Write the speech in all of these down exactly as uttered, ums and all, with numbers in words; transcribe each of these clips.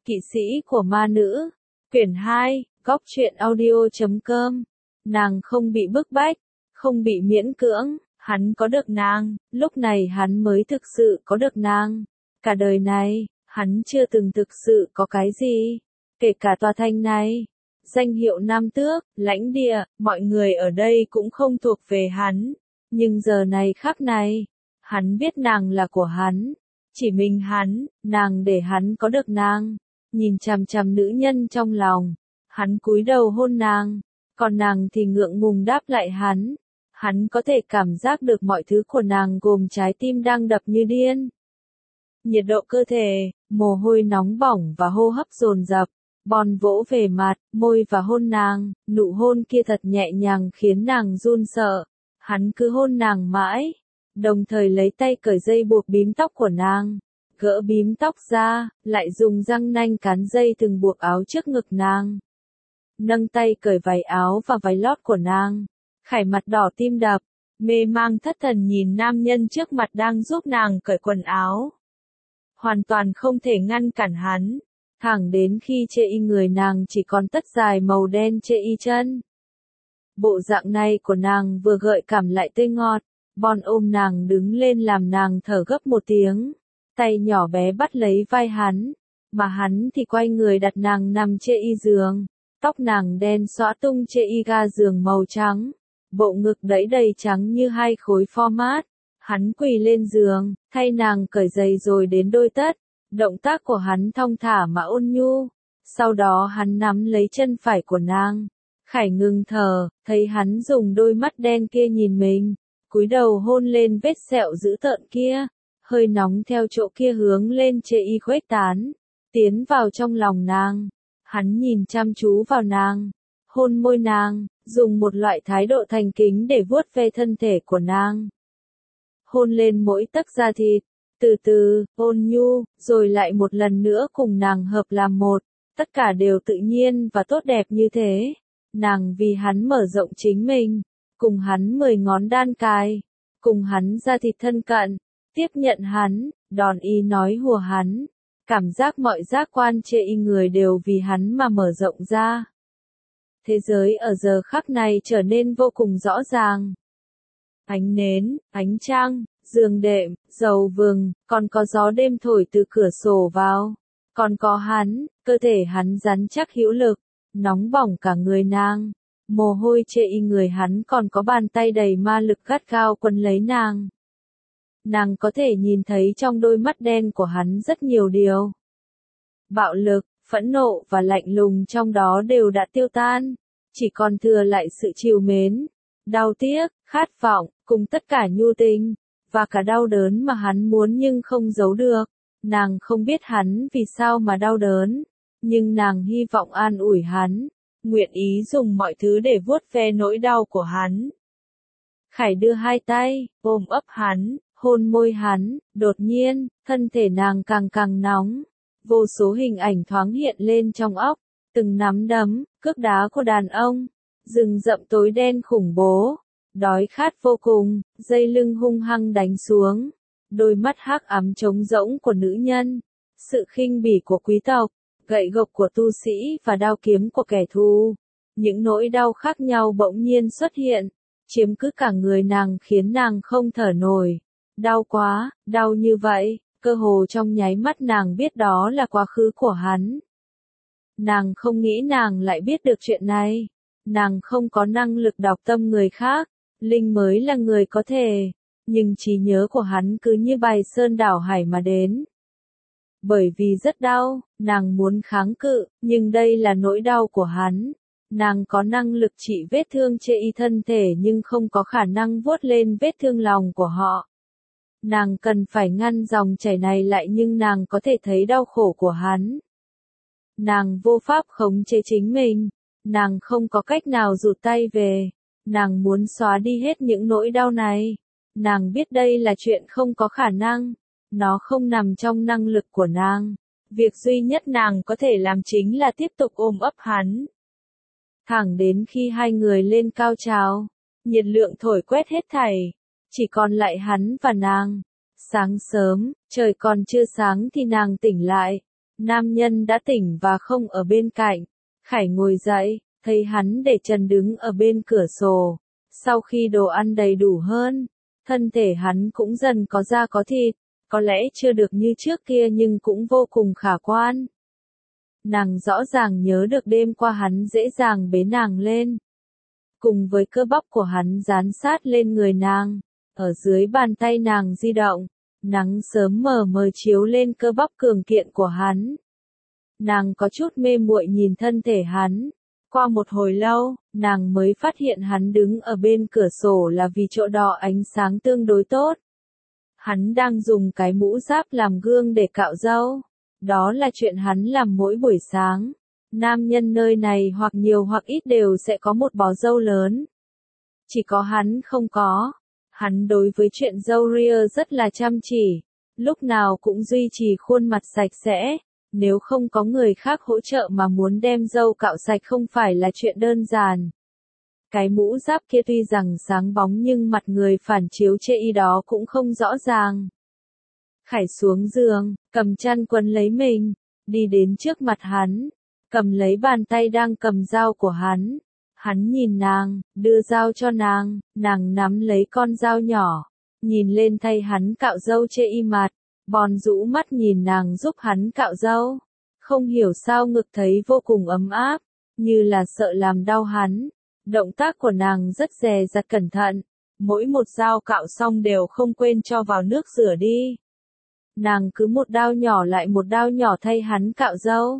Kỵ sĩ của ma nữ. Quyển hai, góc truyện audio chấm com. Nàng không bị bức bách, không bị miễn cưỡng, hắn có được nàng, lúc này hắn mới thực sự có được nàng. Cả đời này, hắn chưa từng thực sự có cái gì, kể cả tòa thành này. Danh hiệu nam tước, lãnh địa, mọi người ở đây cũng không thuộc về hắn. Nhưng giờ này khắc này, hắn biết nàng là của hắn. Chỉ mình hắn, nàng để hắn có được nàng. Nhìn chằm chằm nữ nhân trong lòng, hắn cúi đầu hôn nàng, còn nàng thì ngượng ngùng đáp lại hắn. Hắn có thể cảm giác được mọi thứ của nàng gồm trái tim đang đập như điên. Nhiệt độ cơ thể, mồ hôi nóng bỏng và hô hấp dồn dập, Bond vỗ về mặt, môi và hôn nàng, nụ hôn kia thật nhẹ nhàng khiến nàng run sợ. Hắn cứ hôn nàng mãi, đồng thời lấy tay cởi dây buộc bím tóc của nàng. Gỡ bím tóc ra, lại dùng răng nanh cán dây từng buộc áo trước ngực nàng. Nâng tay cởi váy áo và váy lót của nàng. Khải mặt đỏ tim đập, mê mang thất thần nhìn nam nhân trước mặt đang giúp nàng cởi quần áo. Hoàn toàn không thể ngăn cản hắn, thẳng đến khi chê y người nàng chỉ còn tất dài màu đen chê y chân. Bộ dạng này của nàng vừa gợi cảm lại tươi ngọt, Bond ôm nàng đứng lên làm nàng thở gấp một tiếng. Tay nhỏ bé bắt lấy vai hắn, mà hắn thì quay người đặt nàng nằm trên y giường. Tóc nàng đen xõa tung trên y ga giường màu trắng, bộ ngực đẫy đầy trắng như hai khối format. Hắn quỳ lên giường, thay nàng cởi giày rồi đến đôi tất. Động tác của hắn thong thả mà ôn nhu. Sau đó hắn nắm lấy chân phải của nàng. Khải ngừng thở, thấy hắn dùng đôi mắt đen kia nhìn mình, cúi đầu hôn lên vết sẹo dữ tợn kia. Hơi nóng theo chỗ kia hướng lên chê y khuếch tán, tiến vào trong lòng nàng. Hắn nhìn chăm chú vào nàng, hôn môi nàng, dùng một loại thái độ thành kính để vuốt ve thân thể của nàng. Hôn lên mỗi tấc da thịt, từ từ, ôn nhu, rồi lại một lần nữa cùng nàng hợp làm một. Tất cả đều tự nhiên và tốt đẹp như thế. Nàng vì hắn mở rộng chính mình, cùng hắn mười ngón đan cài, cùng hắn da thịt thân cận. Tiếp nhận hắn, đòn y nói hùa hắn, cảm giác mọi giác quan chê y người đều vì hắn mà mở rộng ra. Thế giới ở giờ khắc này trở nên vô cùng rõ ràng. Ánh nến, ánh trăng, giường đệm, dầu vừng, còn có gió đêm thổi từ cửa sổ vào. Còn có hắn, cơ thể hắn rắn chắc hữu lực, nóng bỏng cả người nàng. Mồ hôi chê y người hắn còn có bàn tay đầy ma lực gắt gao quấn lấy nàng. Nàng có thể nhìn thấy trong đôi mắt đen của hắn rất nhiều điều. Bạo lực, phẫn nộ và lạnh lùng trong đó đều đã tiêu tan. Chỉ còn thừa lại sự trìu mến, đau tiếc, khát vọng, cùng tất cả nhu tình, và cả đau đớn mà hắn muốn nhưng không giấu được. Nàng không biết hắn vì sao mà đau đớn, nhưng nàng hy vọng an ủi hắn, nguyện ý dùng mọi thứ để vuốt ve nỗi đau của hắn. Khải đưa hai tay, ôm ấp hắn. Hôn môi hắn, đột nhiên, thân thể nàng càng càng nóng. Vô số hình ảnh thoáng hiện lên trong óc, từng nắm đấm, cước đá của đàn ông, rừng rậm tối đen khủng bố, đói khát vô cùng, dây lưng hung hăng đánh xuống, đôi mắt hắc ám trống rỗng của nữ nhân, sự khinh bỉ của quý tộc, gậy gộc của tu sĩ và đao kiếm của kẻ thù. Những nỗi đau khác nhau bỗng nhiên xuất hiện, chiếm cứ cả người nàng khiến nàng không thở nổi. Đau quá, đau như vậy, cơ hồ trong nháy mắt nàng biết đó là quá khứ của hắn. Nàng không nghĩ nàng lại biết được chuyện này. Nàng không có năng lực đọc tâm người khác, Linh mới là người có thể, nhưng trí nhớ của hắn cứ như bài sơn đảo hải mà đến. Bởi vì rất đau, nàng muốn kháng cự, nhưng đây là nỗi đau của hắn. Nàng có năng lực trị vết thương chê y thân thể nhưng không có khả năng vuốt lên vết thương lòng của họ. Nàng cần phải ngăn dòng chảy này lại nhưng nàng có thể thấy đau khổ của hắn. Nàng vô pháp khống chế chính mình. Nàng không có cách nào rụt tay về. Nàng muốn xóa đi hết những nỗi đau này. Nàng biết đây là chuyện không có khả năng. Nó không nằm trong năng lực của nàng. Việc duy nhất nàng có thể làm chính là tiếp tục ôm ấp hắn. Thẳng đến khi hai người lên cao trào, nhiệt lượng thổi quét hết thảy. Chỉ còn lại hắn và nàng. Sáng sớm, trời còn chưa sáng thì nàng tỉnh lại. Nam nhân đã tỉnh và không ở bên cạnh. Khải ngồi dậy, thấy hắn để chân đứng ở bên cửa sổ. Sau khi đồ ăn đầy đủ hơn, thân thể hắn cũng dần có da có thịt, có lẽ chưa được như trước kia nhưng cũng vô cùng khả quan. Nàng rõ ràng nhớ được đêm qua hắn dễ dàng bế nàng lên. Cùng với cơ bắp của hắn dán sát lên người nàng, ở dưới bàn tay nàng di động, nắng sớm mờ mờ chiếu lên cơ bắp cường kiện của hắn. Nàng có chút mê muội nhìn thân thể hắn. Qua một hồi lâu, nàng mới phát hiện hắn đứng ở bên cửa sổ là vì chỗ đó ánh sáng tương đối tốt. Hắn đang dùng cái mũ giáp làm gương để cạo râu. Đó là chuyện hắn làm mỗi buổi sáng. Nam nhân nơi này hoặc nhiều hoặc ít đều sẽ có một bó râu lớn. Chỉ có hắn không có. Hắn đối với chuyện râu ria rất là chăm chỉ. Lúc nào cũng duy trì khuôn mặt sạch sẽ. Nếu không có người khác hỗ trợ mà muốn đem râu cạo sạch không phải là chuyện đơn giản. Cái mũ giáp kia tuy rằng sáng bóng nhưng mặt người phản chiếu chê y đó cũng không rõ ràng. Khải xuống giường, cầm chăn quấn lấy mình, đi đến trước mặt hắn, cầm lấy bàn tay đang cầm dao của hắn. Hắn nhìn nàng, đưa dao cho nàng, nàng nắm lấy con dao nhỏ, nhìn lên thay hắn cạo râu chê y mặt, bòn rũ mắt nhìn nàng giúp hắn cạo râu. Không hiểu sao ngực thấy vô cùng ấm áp, như là sợ làm đau hắn. Động tác của nàng rất dè dặt cẩn thận, mỗi một dao cạo xong đều không quên cho vào nước rửa đi. Nàng cứ một đao nhỏ lại một đao nhỏ thay hắn cạo râu.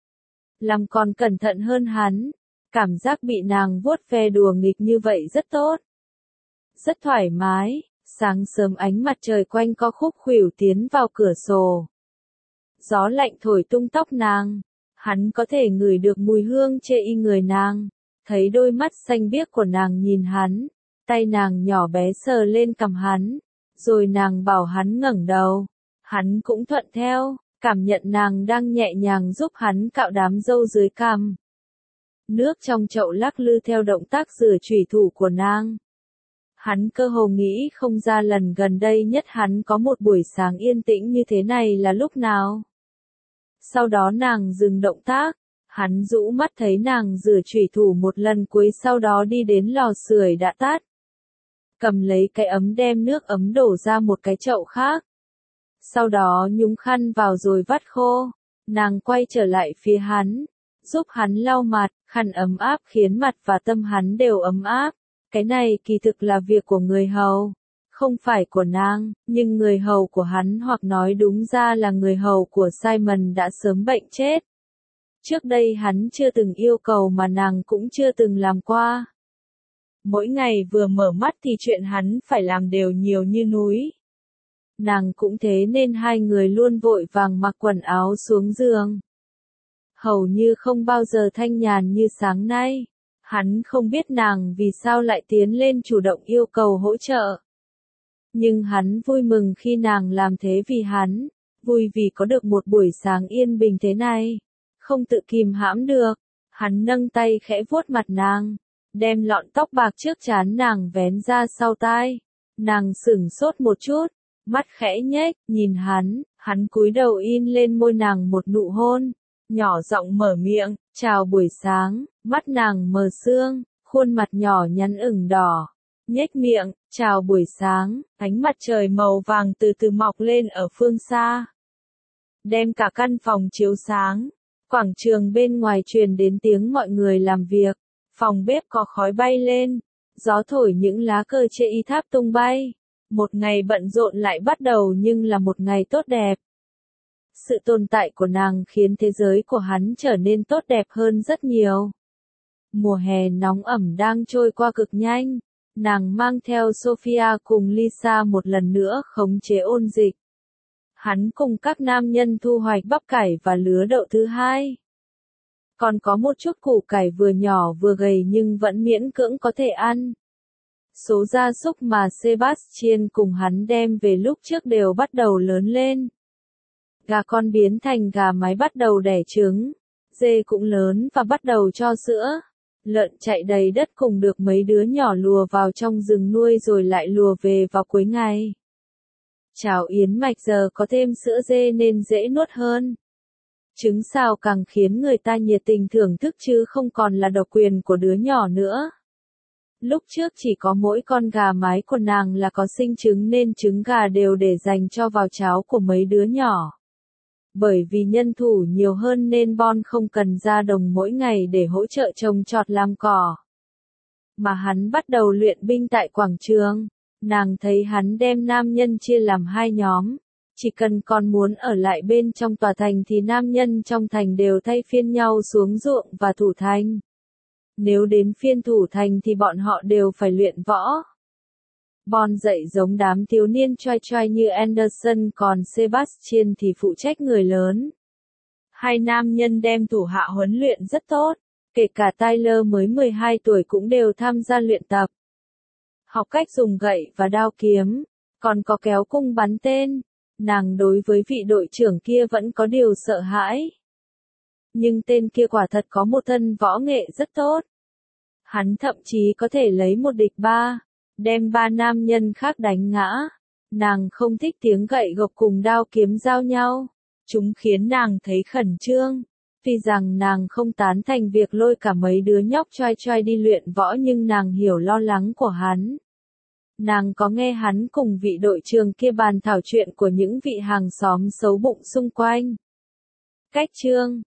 Làm còn cẩn thận hơn hắn, cảm giác bị nàng vuốt ve đùa nghịch như vậy rất tốt. Rất thoải mái, sáng sớm ánh mặt trời quanh co khúc khuỷu tiến vào cửa sổ. Gió lạnh thổi tung tóc nàng, hắn có thể ngửi được mùi hương chê y người nàng. Thấy đôi mắt xanh biếc của nàng nhìn hắn, tay nàng nhỏ bé sờ lên cằm hắn, rồi nàng bảo hắn ngẩng đầu, hắn cũng thuận theo, cảm nhận nàng đang nhẹ nhàng giúp hắn cạo đám râu dưới cằm. Nước trong chậu lắc lư theo động tác rửa chủy thủ của nàng. Hắn cơ hồ nghĩ không ra lần gần đây nhất hắn có một buổi sáng yên tĩnh như thế này là lúc nào. Sau đó nàng dừng động tác. Hắn rũ mắt thấy nàng rửa chủy thủ một lần cuối sau đó đi đến lò sưởi đã tắt. Cầm lấy cái ấm đem nước ấm đổ ra một cái chậu khác. Sau đó nhúng khăn vào rồi vắt khô. Nàng quay trở lại phía hắn, giúp hắn lau mặt, khăn ấm áp khiến mặt và tâm hắn đều ấm áp. Cái này kỳ thực là việc của người hầu, không phải của nàng, nhưng người hầu của hắn hoặc nói đúng ra là người hầu của Simon đã sớm bệnh chết. Trước đây hắn chưa từng yêu cầu mà nàng cũng chưa từng làm qua. Mỗi ngày vừa mở mắt thì chuyện hắn phải làm đều nhiều như núi. Nàng cũng thế nên hai người luôn vội vàng mặc quần áo xuống giường. Hầu như không bao giờ thanh nhàn như sáng nay. Hắn không biết nàng vì sao lại tiến lên chủ động yêu cầu hỗ trợ. Nhưng hắn vui mừng khi nàng làm thế vì hắn, vui vì có được một buổi sáng yên bình thế này. Không tự kìm hãm được, hắn nâng tay khẽ vuốt mặt nàng, đem lọn tóc bạc trước trán nàng vén ra sau tai. Nàng sửng sốt một chút, mắt khẽ nhếch, nhìn hắn, hắn cúi đầu in lên môi nàng một nụ hôn, nhỏ giọng mở miệng, chào buổi sáng, mắt nàng mờ sương, khuôn mặt nhỏ nhắn ửng đỏ, nhếch miệng, chào buổi sáng, ánh mặt trời màu vàng từ từ mọc lên ở phương xa. Đem cả căn phòng chiếu sáng. Quảng trường bên ngoài truyền đến tiếng mọi người làm việc, phòng bếp có khói bay lên, gió thổi những lá cờ chê y tháp tung bay. Một ngày bận rộn lại bắt đầu nhưng là một ngày tốt đẹp. Sự tồn tại của nàng khiến thế giới của hắn trở nên tốt đẹp hơn rất nhiều. Mùa hè nóng ẩm đang trôi qua cực nhanh, nàng mang theo Sophia cùng Lisa một lần nữa khống chế ôn dịch. Hắn cùng các nam nhân thu hoạch bắp cải và lứa đậu thứ hai. Còn có một chút củ cải vừa nhỏ vừa gầy nhưng vẫn miễn cưỡng có thể ăn. Số gia súc mà Sebastian cùng hắn đem về lúc trước đều bắt đầu lớn lên. Gà con biến thành gà mái bắt đầu đẻ trứng, dê cũng lớn và bắt đầu cho sữa. Lợn chạy đầy đất cùng được mấy đứa nhỏ lùa vào trong rừng nuôi rồi lại lùa về vào cuối ngày. Cháo yến mạch giờ có thêm sữa dê nên dễ nuốt hơn. Trứng sao càng khiến người ta nhiệt tình thưởng thức chứ không còn là độc quyền của đứa nhỏ nữa. Lúc trước chỉ có mỗi con gà mái của nàng là có sinh trứng nên trứng gà đều để dành cho vào cháo của mấy đứa nhỏ. Bởi vì nhân thủ nhiều hơn nên Bon không cần ra đồng mỗi ngày để hỗ trợ trồng trọt làm cỏ. Mà hắn bắt đầu luyện binh tại quảng trường. Nàng thấy hắn đem nam nhân chia làm hai nhóm. Chỉ cần còn muốn ở lại bên trong tòa thành thì nam nhân trong thành đều thay phiên nhau xuống ruộng và thủ thành. Nếu đến phiên thủ thành thì bọn họ đều phải luyện võ. Bon dạy giống đám thiếu niên trai trai như Anderson, còn Sebastian thì phụ trách người lớn. Hai nam nhân đem thủ hạ huấn luyện rất tốt, kể cả Tyler mới mười hai tuổi cũng đều tham gia luyện tập. Học cách dùng gậy và đao kiếm, còn có kéo cung bắn tên. Nàng đối với vị đội trưởng kia vẫn có điều sợ hãi. Nhưng tên kia quả thật có một thân võ nghệ rất tốt. Hắn thậm chí có thể lấy một địch ba, đem ba nam nhân khác đánh ngã. Nàng không thích tiếng gậy gộc cùng đao kiếm giao nhau. Chúng khiến nàng thấy khẩn trương. Tuy rằng nàng không tán thành việc lôi cả mấy đứa nhóc trai trai đi luyện võ nhưng nàng hiểu lo lắng của hắn. Nàng có nghe hắn cùng vị đội trưởng kia bàn thảo chuyện của những vị hàng xóm xấu bụng xung quanh. Cách chương